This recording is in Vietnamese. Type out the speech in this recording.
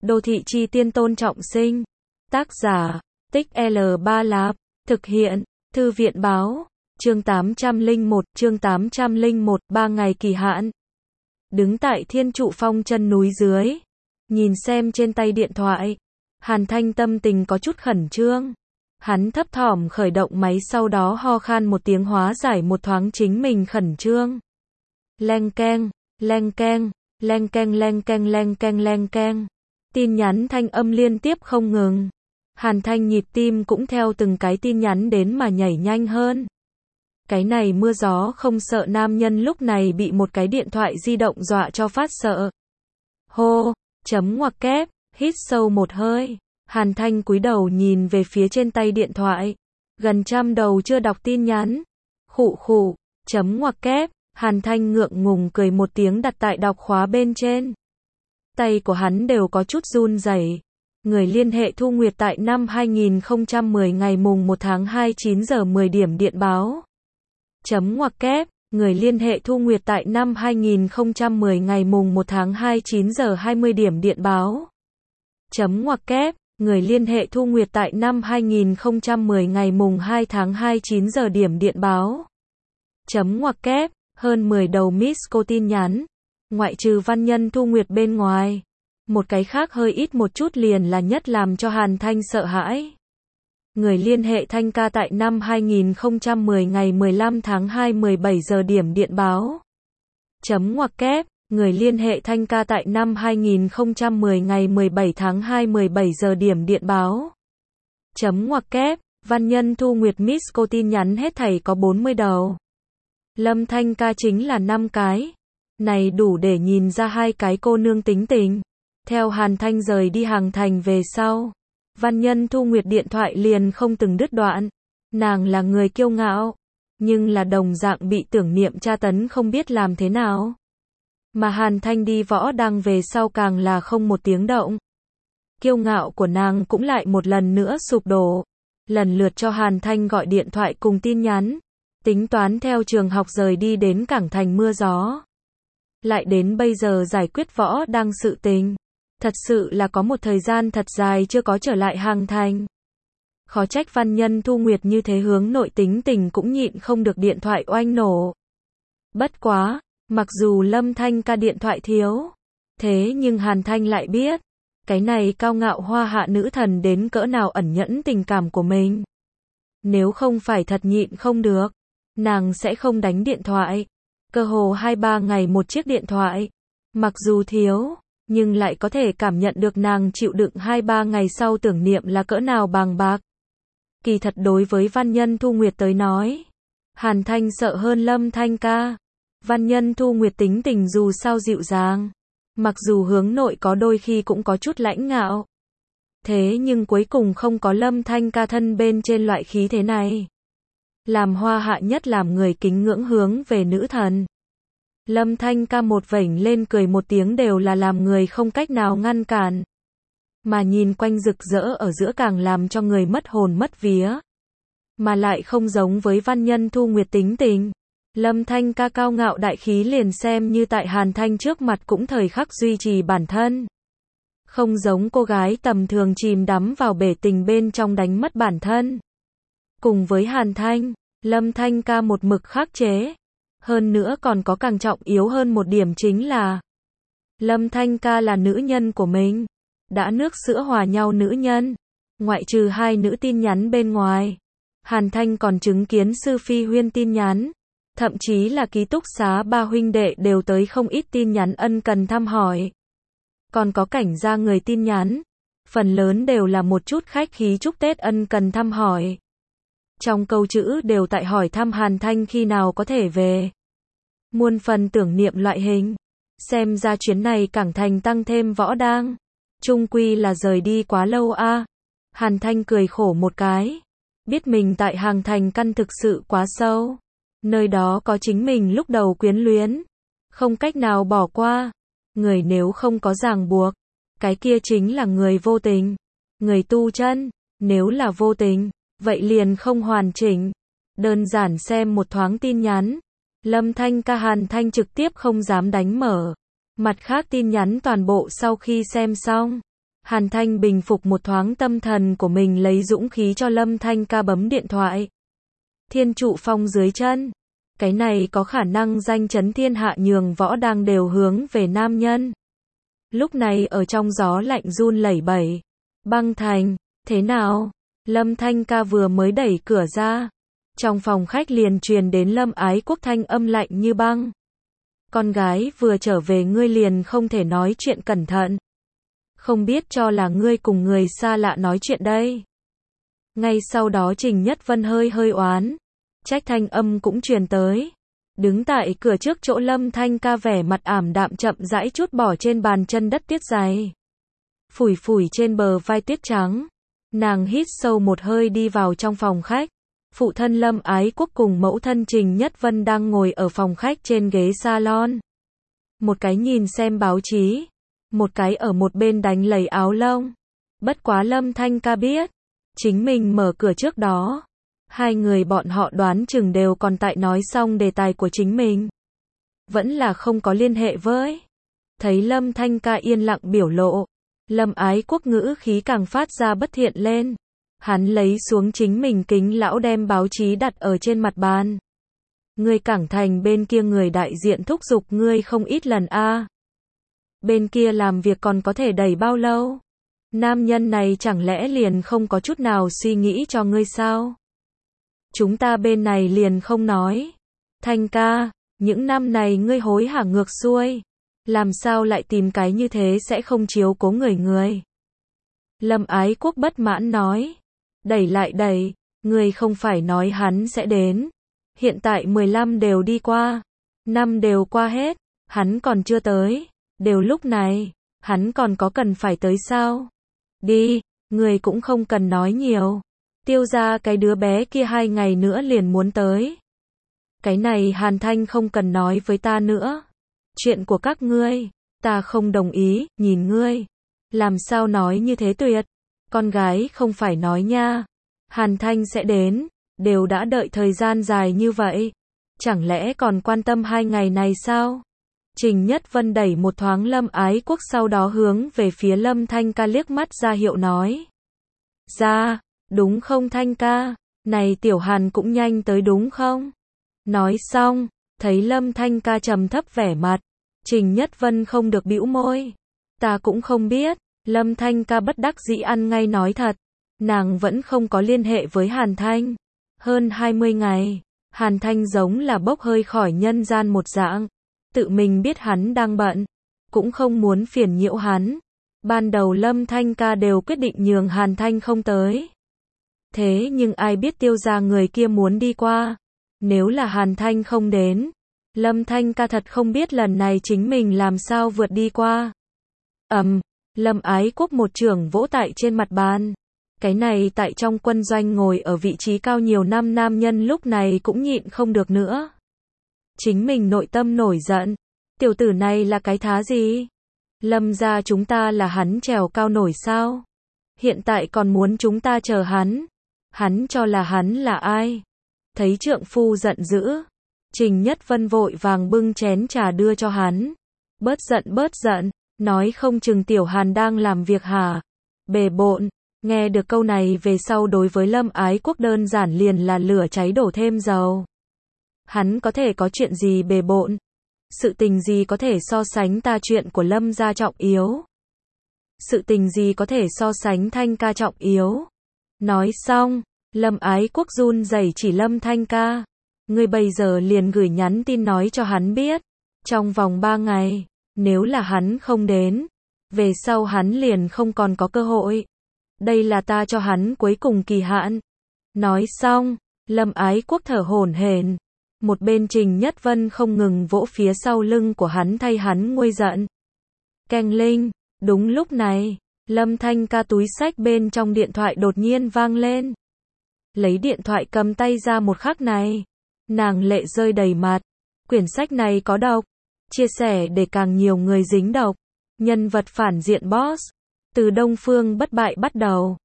Đô thị chi tiên Tôn Trọng Sinh. Tác giả, Tích L3 Lạp. Thực hiện, Thư viện Báo. Chương 801, 3 ngày kỳ hạn. Đứng tại Thiên Trụ Phong chân núi dưới, nhìn xem trên tay điện thoại, Hàn Thanh tâm tình có chút khẩn trương. Hắn thấp thỏm khởi động máy, sau đó ho khan một tiếng hóa giải một thoáng chính mình khẩn trương. Leng keng, leng keng, leng keng, leng keng, leng keng, leng keng. Tin nhắn thanh âm liên tiếp không ngừng. Hàn Thanh nhịp tim cũng theo từng cái tin nhắn đến mà nhảy nhanh hơn. Cái này mưa gió không sợ nam nhân lúc này bị một cái điện thoại di động dọa cho phát sợ. Hô, chấm ngoặc kép, hít sâu một hơi. Hàn Thanh cúi đầu nhìn về phía trên tay điện thoại. Gần trăm đầu chưa đọc tin nhắn. Khụ khụ, chấm ngoặc kép. Hàn Thanh ngượng ngùng cười một tiếng đặt tại đọc khóa bên trên. Tay của hắn đều có chút run rẩy. Người liên hệ Thu Nguyệt tại năm 2010 ngày mùng 1 tháng 2 9 giờ 10 điểm điện báo. Chấm ngoặc kép, người liên hệ Thu Nguyệt tại năm 2010 ngày mùng 1 tháng 2 9 giờ 20 điểm điện báo. Chấm ngoặc kép, người liên hệ Thu Nguyệt tại năm 2010 ngày mùng 2 tháng 2 9 giờ điểm điện báo. Chấm ngoặc kép, hơn 10 đầu miss cô tin nhắn. Ngoại trừ văn nhân Thu Nguyệt bên ngoài. Một cái khác hơi ít một chút liền là nhất làm cho Hàn Thanh sợ hãi. Người liên hệ Thanh ca tại năm 2010 ngày 15 tháng 2 17 giờ điểm điện báo. Chấm ngoặc kép, người liên hệ Thanh ca tại năm 2010 ngày 17 tháng 2 17 giờ điểm điện báo. Chấm ngoặc kép, văn nhân Thu Nguyệt miss cô tin nhắn hết thảy có 40 đầu. Lâm Thanh ca chính là 5 cái. Này đủ để nhìn ra hai cái cô nương tính tình. Theo Hàn Thanh rời đi Hàng Thành về sau, văn nhân Thu Nguyệt điện thoại liền không từng đứt đoạn. Nàng là người kiêu ngạo, nhưng là đồng dạng bị tưởng niệm tra tấn không biết làm thế nào. Mà Hàn Thanh đi võ đăng về sau càng là không một tiếng động. Kiêu ngạo của nàng cũng lại một lần nữa sụp đổ. Lần lượt cho Hàn Thanh gọi điện thoại cùng tin nhắn. Tính toán theo trường học rời đi đến cảng thành mưa gió. Lại đến bây giờ giải quyết võ đăng sự tình. Thật sự là có một thời gian thật dài chưa có trở lại Hàng Thành. Khó trách văn nhân Thu Nguyệt như thế hướng nội tính tình cũng nhịn không được điện thoại oanh nổ. Bất quá, mặc dù Lâm Thanh ca điện thoại thiếu, thế nhưng Hàn Thanh lại biết, cái này cao ngạo hoa hạ nữ thần đến cỡ nào ẩn nhẫn tình cảm của mình. Nếu không phải thật nhịn không được, nàng sẽ không đánh điện thoại. Cơ hồ 2-3 ngày một chiếc điện thoại. Mặc dù thiếu, nhưng lại có thể cảm nhận được nàng chịu đựng 2-3 ngày sau tưởng niệm là cỡ nào bàng bạc. Kỳ thật đối với văn nhân Thu Nguyệt tới nói, Hàn Thanh sợ hơn Lâm Thanh ca. Văn nhân Thu Nguyệt tính tình dù sao dịu dàng, mặc dù hướng nội có đôi khi cũng có chút lãnh ngạo. Thế nhưng cuối cùng không có Lâm Thanh ca thân bên trên loại khí thế này. Làm hoa hạ nhất làm người kính ngưỡng hướng về nữ thần. Lâm Thanh ca một vểnh lên cười một tiếng đều là làm người không cách nào ngăn cản. Mà nhìn quanh rực rỡ ở giữa càng làm cho người mất hồn mất vía. Mà lại không giống với văn nhân Thu Nguyệt tính tình. Lâm Thanh ca cao ngạo đại khí liền xem như tại Hàn Thanh trước mặt cũng thời khắc duy trì bản thân. Không giống cô gái tầm thường chìm đắm vào bể tình bên trong đánh mất bản thân. Cùng với Hàn Thanh, Lâm Thanh ca một mực khắc chế. Hơn nữa còn có càng trọng yếu hơn một điểm chính là Lâm Thanh ca là nữ nhân của mình. Đã nước sữa hòa nhau nữ nhân. Ngoại trừ 2 nữ tin nhắn bên ngoài, Hàn Thanh còn chứng kiến Sư Phi Huyên tin nhắn. Thậm chí là ký túc xá 3 huynh đệ đều tới không ít tin nhắn ân cần thăm hỏi. Còn có cảnh gia người tin nhắn. Phần lớn đều là một chút khách khí chúc Tết ân cần thăm hỏi. Trong câu chữ đều tại hỏi thăm Hàn Thanh khi nào có thể về. Muôn phần tưởng niệm loại hình. Xem ra chuyến này cảng thành tăng thêm võ đang. Chung quy là rời đi quá lâu a. Hàn Thanh cười khổ một cái. Biết mình tại Hàng Thành căn thực sự quá sâu. Nơi đó có chính mình lúc đầu quyến luyến. Không cách nào bỏ qua. Người nếu không có ràng buộc, cái kia chính là người vô tình. Người tu chân, nếu là vô tình, vậy liền không hoàn chỉnh. Đơn giản xem một thoáng tin nhắn. Lâm Thanh ca Hàn Thanh trực tiếp không dám đánh mở. Mặt khác tin nhắn toàn bộ sau khi xem xong, Hàn Thanh bình phục một thoáng tâm thần của mình, lấy dũng khí cho Lâm Thanh ca bấm điện thoại. Thiên trụ phong dưới chân. Cái này có khả năng danh chấn thiên hạ, nhường võ đang đều hướng về nam nhân. Lúc này ở trong gió lạnh run lẩy bẩy. Băng Thành, thế nào? Lâm Thanh ca vừa mới đẩy cửa ra. Trong phòng khách liền truyền đến Lâm Ái Quốc thanh âm lạnh như băng. Con gái vừa trở về ngươi liền không thể nói chuyện cẩn thận. Không biết cho là ngươi cùng người xa lạ nói chuyện đây. Ngay sau đó Trình Nhất Vân hơi oán trách thanh âm cũng truyền tới. Đứng tại cửa trước chỗ Lâm Thanh ca vẻ mặt ảm đạm chậm rãi trút bỏ trên bàn chân đất tuyết dày. Phủi phủi trên bờ vai tuyết trắng. Nàng hít sâu một hơi đi vào trong phòng khách. Phụ thân Lâm Ái Quốc cùng mẫu thân Trình Nhất Vân đang ngồi ở phòng khách trên ghế salon. Một cái nhìn xem báo chí, một cái ở một bên đánh lầy áo lông. Bất quá Lâm Thanh ca biết, chính mình mở cửa trước đó. Hai người bọn họ đoán chừng đều còn tại nói xong đề tài của chính mình. Vẫn là không có liên hệ với. Thấy Lâm Thanh ca yên lặng biểu lộ, Lâm Ái Quốc ngữ khí càng phát ra bất thiện lên. Hắn lấy xuống chính mình kính lão đem báo chí đặt ở trên mặt bàn. Ngươi Cảng Thành bên kia người đại diện thúc giục ngươi không ít lần a. Bên kia làm việc còn có thể đẩy bao lâu? Nam nhân này chẳng lẽ liền không có chút nào suy nghĩ cho ngươi sao? Chúng ta bên này liền không nói. Thanh ca, những năm này ngươi hối hả ngược xuôi. Làm sao lại tìm cái như thế sẽ không chiếu cố người. Lâm Ái Quốc bất mãn nói. Đẩy lại đẩy, ngươi không phải nói hắn sẽ đến. Hiện tại 15 đều đi qua. Năm đều qua hết, hắn còn chưa tới. Đều lúc này, hắn còn có cần phải tới sao? Đi, ngươi cũng không cần nói nhiều. Tiêu ra cái đứa bé kia 2 ngày nữa liền muốn tới. Cái này Hàn Thanh không cần nói với ta nữa. Chuyện của các ngươi, ta không đồng ý, nhìn ngươi. Làm sao nói như thế tuyệt? Con gái không phải nói nha. Hàn Thanh sẽ đến, đều đã đợi thời gian dài như vậy. Chẳng lẽ còn quan tâm 2 ngày này sao? Trình Nhất Vân đẩy một thoáng Lâm Ái Quốc, sau đó hướng về phía Lâm Thanh ca liếc mắt ra hiệu nói. Ra, đúng không Thanh ca? Này tiểu Hàn cũng nhanh tới đúng không? Nói xong, thấy Lâm Thanh ca trầm thấp vẻ mặt. Trình Nhất Vân không được bĩu môi. Ta cũng không biết. Lâm Thanh ca bất đắc dĩ ăn ngay nói thật. Nàng vẫn không có liên hệ với Hàn Thanh. Hơn 20 ngày, Hàn Thanh giống là bốc hơi khỏi nhân gian một dạng. Tự mình biết hắn đang bận, cũng không muốn phiền nhiễu hắn. Ban đầu Lâm Thanh ca đều quyết định nhường Hàn Thanh không tới. Thế nhưng ai biết tiêu gia người kia muốn đi qua. Nếu là Hàn Thanh không đến, Lâm Thanh ca thật không biết lần này chính mình làm sao vượt đi qua. Lâm Ái Quốc một chưởng vỗ tại trên mặt bàn. Cái này tại trong quân doanh ngồi ở vị trí cao nhiều năm nam nhân lúc này cũng nhịn không được nữa. Chính mình nội tâm nổi giận. Tiểu tử này là cái thá gì? Lâm gia chúng ta là hắn trèo cao nổi sao? Hiện tại còn muốn chúng ta chờ hắn. Hắn cho là hắn là ai? Thấy trượng phu giận dữ, Trình Nhất Vân vội vàng bưng chén trà đưa cho hắn. Bớt giận, nói không chừng tiểu Hàn đang làm việc hả? Bề bộn. Nghe được câu này về sau đối với Lâm Ái Quốc đơn giản liền là lửa cháy đổ thêm dầu. Hắn có thể có chuyện gì bề bộn? Sự tình gì có thể so sánh ta chuyện của Lâm gia trọng yếu? Sự tình gì có thể so sánh Thanh ca trọng yếu? Nói xong, Lâm Ái Quốc run rẩy chỉ Lâm Thanh ca. Ngươi bây giờ liền gửi nhắn tin nói cho hắn biết. Trong vòng 3 ngày, nếu là hắn không đến, về sau hắn liền không còn có cơ hội. Đây là ta cho hắn cuối cùng kỳ hạn. Nói xong, Lâm Ái Quốc thở hổn hển. Một bên Trình Nhất Vân không ngừng vỗ phía sau lưng của hắn thay hắn nguôi giận. Keng linh, đúng lúc này, Lâm Thanh ca túi xách bên trong điện thoại đột nhiên vang lên. Lấy điện thoại cầm tay ra một khắc này, nàng lệ rơi đầy mặt. Quyển sách này có độc, chia sẻ để càng nhiều người dính độc. Nhân vật phản diện boss, từ Đông Phương Bất Bại bắt đầu.